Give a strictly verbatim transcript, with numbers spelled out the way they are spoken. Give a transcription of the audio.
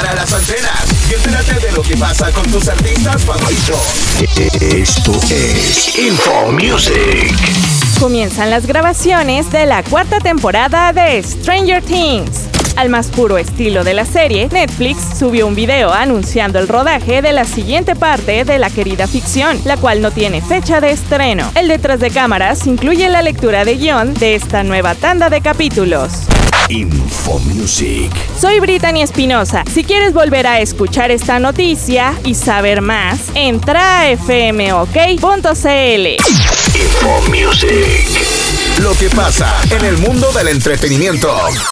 para las antenas y entérate de lo que pasa con tus artistas favoritos. Esto es Info Music. Comienzan las grabaciones de la cuarta temporada de Stranger Things. Al más puro estilo de la serie, Netflix subió un video anunciando el rodaje de la siguiente parte de la querida ficción, la cual no tiene fecha de estreno. El detrás de cámaras incluye la lectura de guión de esta nueva tanda de capítulos. Info Music. Soy Brittany Espinosa. Si quieres volver a escuchar esta noticia y saber más, entra a f m o k punto c l. Info Music. Lo que pasa en el mundo del entretenimiento.